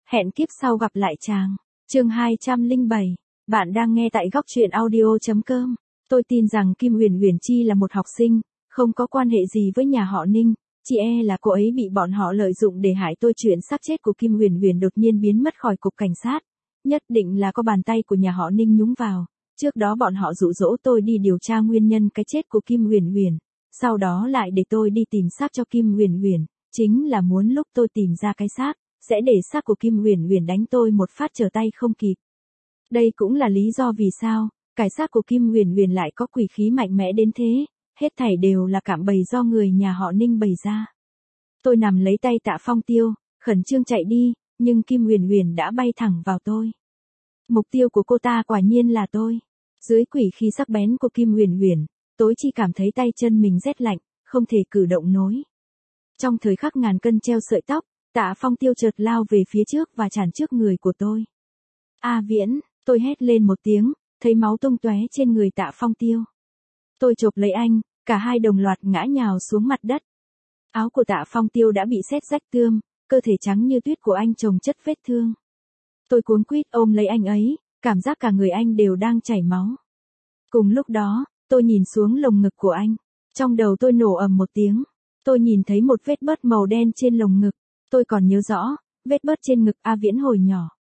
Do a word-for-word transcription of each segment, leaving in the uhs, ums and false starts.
Hẹn kiếp sau gặp lại chàng. Chương hai trăm lẻ bảy. Bạn đang nghe tại góc truyện audio chấm com. Tôi tin rằng Kim Huyền Huyền Chi là một học sinh, không có quan hệ gì với nhà họ Ninh, chỉ e là cô ấy bị bọn họ lợi dụng để hại tôi. Chuyện xác chết của Kim Huyền Huyền đột nhiên biến mất khỏi cục cảnh sát, nhất định là có bàn tay của nhà họ Ninh nhúng vào. Trước đó bọn họ dụ dỗ tôi đi điều tra nguyên nhân cái chết của Kim Huyền Huyền, sau đó lại để tôi đi tìm xác cho Kim Huyền Huyền, chính là muốn lúc tôi tìm ra cái xác, sẽ để xác của Kim Huyền Huyền đánh tôi một phát trở tay không kịp. Đây cũng là lý do vì sao cái xác của Kim Huyền Huyền lại có quỷ khí mạnh mẽ đến thế, hết thảy đều là cạm bẫy do người nhà họ Ninh bày ra. Tôi nằm lấy tay Tạ Phong Tiêu, khẩn trương chạy đi, nhưng Kim Huyền Huyền đã bay thẳng vào tôi. Mục tiêu của cô ta quả nhiên là tôi. Dưới quỷ khí sắc bén của Kim Huyền Huyền, tôi chỉ cảm thấy tay chân mình rét lạnh, không thể cử động nối. Trong thời khắc ngàn cân treo sợi tóc, Tạ Phong Tiêu chợt lao về phía trước và chặn trước người của tôi. A Viễn, tôi hét lên một tiếng, thấy máu tung tóe trên người Tạ Phong Tiêu. Tôi chộp lấy anh, cả hai đồng loạt ngã nhào xuống mặt đất. Áo của Tạ Phong Tiêu đã bị sét rách tươm, cơ thể trắng như tuyết của anh chồng chất vết thương. Tôi cuống quýt ôm lấy anh ấy, cảm giác cả người anh đều đang chảy máu. Cùng lúc đó, tôi nhìn xuống lồng ngực của anh. Trong đầu tôi nổ ầm một tiếng. Tôi nhìn thấy một vết bớt màu đen trên lồng ngực. Tôi còn nhớ rõ, vết bớt trên ngực A Viễn hồi nhỏ.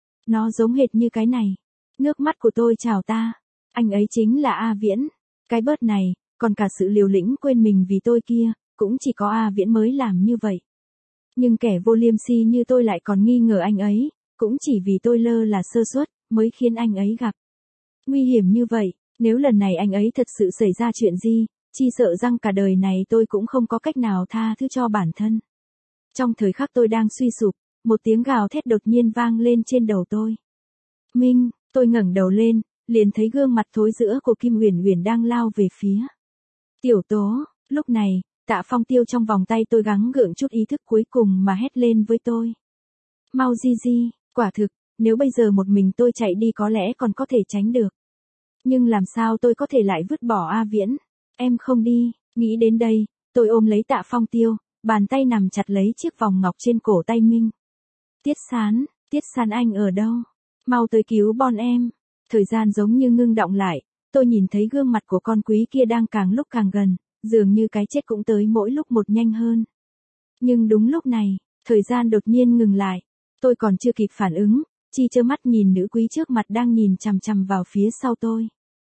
Nó giống hệt như cái này. Nước mắt của tôi trào ta. Anh ấy chính là A Viễn. Cái bớt này, còn cả sự liều lĩnh quên mình vì tôi kia, cũng chỉ có A Viễn mới làm như vậy. Nhưng kẻ vô liêm si như tôi lại còn nghi ngờ anh ấy, cũng chỉ vì tôi lơ là sơ suất, mới khiến anh ấy gặp nguy hiểm như vậy. Nếu lần này anh ấy thật sự xảy ra chuyện gì, chỉ sợ rằng cả đời này tôi cũng không có cách nào tha thứ cho bản thân. Trong thời khắc tôi đang suy sụp, một tiếng gào thét đột nhiên vang lên trên đầu tôi. Minh, tôi ngẩng đầu lên, liền thấy gương mặt thối rữa của Kim Huyền Huyền đang lao về phía. Tiểu Tố, lúc này, Tạ Phong Tiêu trong vòng tay tôi gắng gượng chút ý thức cuối cùng mà hét lên với tôi. Mau di di, quả thực, nếu bây giờ một mình tôi chạy đi có lẽ còn có thể tránh được. Nhưng làm sao tôi có thể lại vứt bỏ A Viễn? Em không đi, nghĩ đến đây, tôi ôm lấy Tạ Phong Tiêu, bàn tay nằm chặt lấy chiếc vòng ngọc trên cổ tay Minh. Tiết Sán, Tiết Sán anh ở đâu? Mau tới cứu bọn em. Thời gian giống như ngưng đọng lại, tôi nhìn thấy gương mặt của con quý kia đang càng lúc càng gần, dường như cái chết cũng tới mỗi lúc một nhanh hơn. Nhưng đúng lúc này, thời gian đột nhiên ngừng lại. Tôi còn chưa kịp phản ứng, chỉ trơ mắt nhìn nữ quý trước mặt đang nhìn chằm chằm vào phía sau tôi.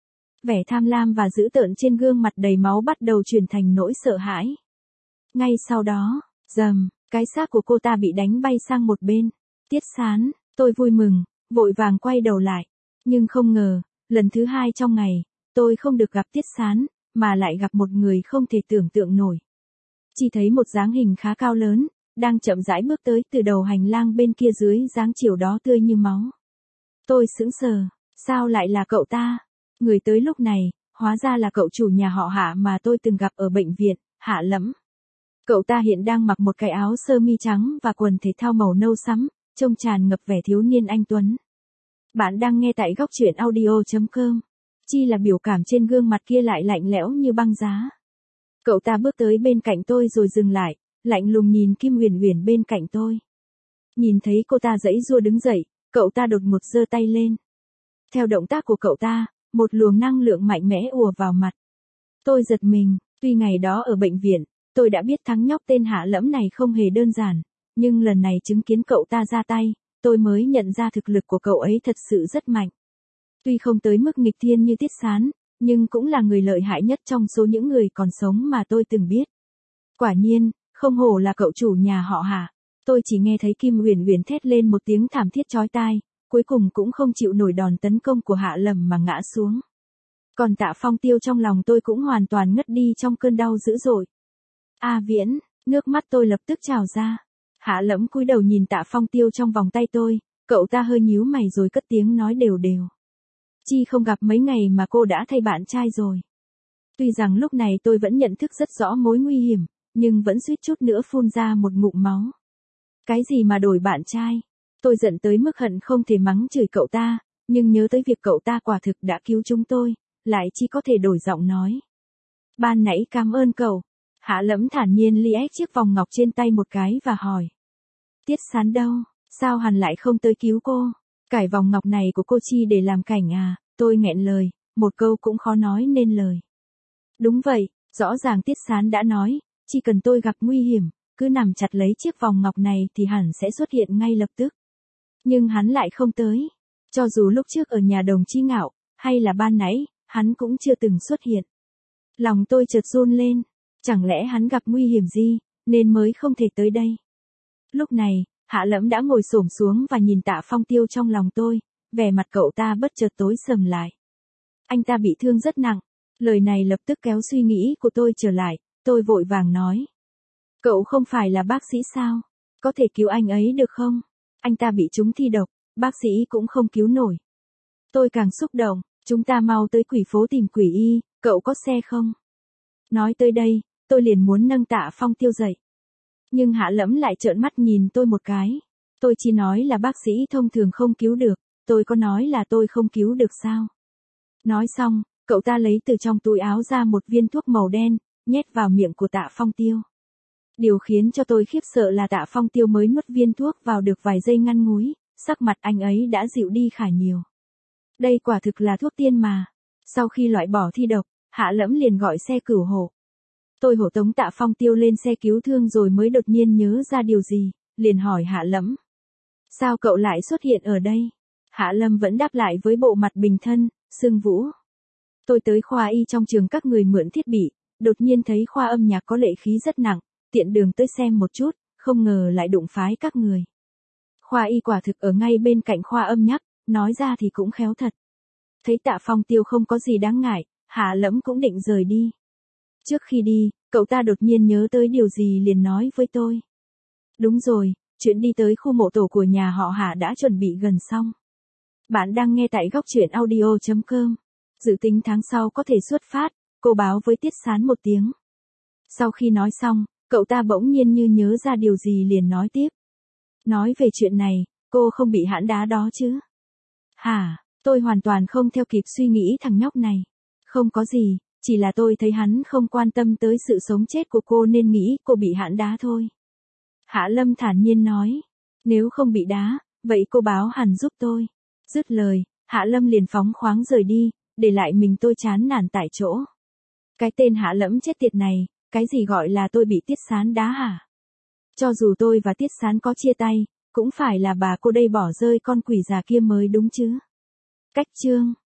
Vẻ tham lam và dữ tợn trên gương mặt đầy máu bắt đầu chuyển thành nỗi sợ hãi. Ngay sau đó, rầm, cái xác của cô ta bị đánh bay sang một bên. Tiết Sán, tôi vui mừng, vội vàng quay đầu lại. Nhưng không ngờ, lần thứ hai trong ngày, tôi không được gặp Tiết Sán, mà lại gặp một người không thể tưởng tượng nổi. Chỉ thấy một dáng hình khá cao lớn, đang chậm rãi bước tới từ đầu hành lang bên kia dưới dáng chiều đó tươi như máu. Tôi sững sờ, sao lại là cậu ta? Người tới lúc này, hóa ra là cậu chủ nhà họ Hạ mà tôi từng gặp ở bệnh viện, Hạ Lẫm. Cậu ta hiện đang mặc một cái áo sơ mi trắng và quần thể thao màu nâu sẫm, trông tràn ngập vẻ thiếu niên anh tuấn. Bạn đang nghe tại góc truyện audio chấm com. Chi là biểu cảm trên gương mặt kia lại lạnh lẽo như băng giá. Cậu ta bước tới bên cạnh tôi rồi dừng lại, lạnh lùng nhìn Kim Huyền Huyền bên cạnh tôi. Nhìn thấy cô ta giãy giụa đứng dậy, cậu ta đột ngột giơ tay lên. Theo động tác của cậu ta, một luồng năng lượng mạnh mẽ ùa vào mặt. Tôi giật mình, tuy ngày đó ở bệnh viện, tôi đã biết thằng nhóc tên Hạ Lẫm này không hề đơn giản, nhưng lần này chứng kiến cậu ta ra tay, tôi mới nhận ra thực lực của cậu ấy thật sự rất mạnh. Tuy không tới mức nghịch thiên như Tiết Sán, nhưng cũng là người lợi hại nhất trong số những người còn sống mà tôi từng biết. Quả nhiên, không hổ là cậu chủ nhà họ Hạ. Tôi chỉ nghe thấy Kim Huyền Huyền thét lên một tiếng thảm thiết chói tai, cuối cùng cũng không chịu nổi đòn tấn công của Hạ Lẫm mà ngã xuống. Còn Tạ Phong Tiêu trong lòng tôi cũng hoàn toàn ngất đi trong cơn đau dữ dội. A Viễn, nước mắt tôi lập tức trào ra. Hạ Lẫm cúi đầu nhìn Tạ Phong Tiêu trong vòng tay tôi, cậu ta hơi nhíu mày rồi cất tiếng nói đều đều. Chi không gặp mấy ngày mà cô đã thay bạn trai rồi. Tuy rằng lúc này tôi vẫn nhận thức rất rõ mối nguy hiểm, nhưng vẫn suýt chút nữa phun ra một ngụm máu. Cái gì mà đổi bạn trai? Tôi giận tới mức hận không thể mắng chửi cậu ta, nhưng nhớ tới việc cậu ta quả thực đã cứu chúng tôi, lại chỉ có thể đổi giọng nói. Ban nãy cảm ơn cậu. Hạ Lẫm thản nhiên liếc chiếc vòng ngọc trên tay một cái và hỏi. Tiết Sán đâu? Sao hắn lại không tới cứu cô? Cải vòng ngọc này của cô chi để làm cảnh à? Tôi nghẹn lời, một câu cũng khó nói nên lời. Đúng vậy, rõ ràng Tiết Sán đã nói, chỉ cần tôi gặp nguy hiểm, cứ nằm chặt lấy chiếc vòng ngọc này thì hẳn sẽ xuất hiện ngay lập tức. Nhưng hắn lại không tới. Cho dù lúc trước ở nhà Đồng Chí Ngạo, hay là ban nãy, hắn cũng chưa từng xuất hiện. Lòng tôi chợt run lên, chẳng lẽ hắn gặp nguy hiểm gì, nên mới không thể tới đây. Lúc này, Hạ Lẫm đã ngồi xổm xuống và nhìn Tạ Phong Tiêu trong lòng tôi, vẻ mặt cậu ta bất chợt tối sầm lại. Anh ta bị thương rất nặng, lời này lập tức kéo suy nghĩ của tôi trở lại, tôi vội vàng nói. Cậu không phải là bác sĩ sao? Có thể cứu anh ấy được không? Anh ta bị trúng thi độc, bác sĩ cũng không cứu nổi. Tôi càng xúc động, chúng ta mau tới quỷ phố tìm quỷ y, cậu có xe không? Nói tới đây, tôi liền muốn nâng Tạ Phong Tiêu dậy. Nhưng Hạ Lẫm lại trợn mắt nhìn tôi một cái. Tôi chỉ nói là bác sĩ thông thường không cứu được, tôi có nói là tôi không cứu được sao? Nói xong, cậu ta lấy từ trong túi áo ra một viên thuốc màu đen, nhét vào miệng của Tạ Phong Tiêu. Điều khiến cho tôi khiếp sợ là Tạ Phong Tiêu mới nuốt viên thuốc vào được vài giây ngắn ngủi, sắc mặt anh ấy đã dịu đi khá nhiều. Đây quả thực là thuốc tiên mà. Sau khi loại bỏ thi độc, Hạ Lẫm liền gọi xe cửu hộ. Tôi hộ tống Tạ Phong Tiêu lên xe cứu thương rồi mới đột nhiên nhớ ra điều gì, liền hỏi Hạ Lẫm. Sao cậu lại xuất hiện ở đây? Hạ Lâm vẫn đáp lại với bộ mặt bình thân, Sương Vũ. Tôi tới khoa y trong trường các người mượn thiết bị, đột nhiên thấy khoa âm nhạc có lệ khí rất nặng, tiện đường tới xem một chút, không ngờ lại đụng phái các người. Khoa y quả thực ở ngay bên cạnh khoa âm nhạc, nói ra thì cũng khéo thật. Thấy Tạ Phong Tiêu không có gì đáng ngại, Hạ Lẫm cũng định rời đi. Trước khi đi, cậu ta đột nhiên nhớ tới điều gì liền nói với tôi. Đúng rồi, chuyện đi tới khu mộ tổ của nhà họ Hạ đã chuẩn bị gần xong. Bạn đang nghe tại góc truyện audio chấm com. Dự tính tháng sau có thể xuất phát, cô báo với Tiết Sán một tiếng. Sau khi nói xong, cậu ta bỗng nhiên như nhớ ra điều gì liền nói tiếp. Nói về chuyện này, cô không bị hãn đá đó chứ? Hả, tôi hoàn toàn không theo kịp suy nghĩ thằng nhóc này. Không có gì, chỉ là tôi thấy hắn không quan tâm tới sự sống chết của cô nên nghĩ cô bị hãn đá thôi. Hạ Lâm thản nhiên nói. Nếu không bị đá, vậy cô báo hẳn giúp tôi. Dứt lời, Hạ Lâm liền phóng khoáng rời đi, để lại mình tôi chán nản tại chỗ. Cái tên Hạ Lẫm chết tiệt này, cái gì gọi là tôi bị Tiết Sán đá hả? Cho dù tôi và Tiết Sán có chia tay, cũng phải là bà cô đây bỏ rơi con quỷ già kia mới đúng chứ. Cách chương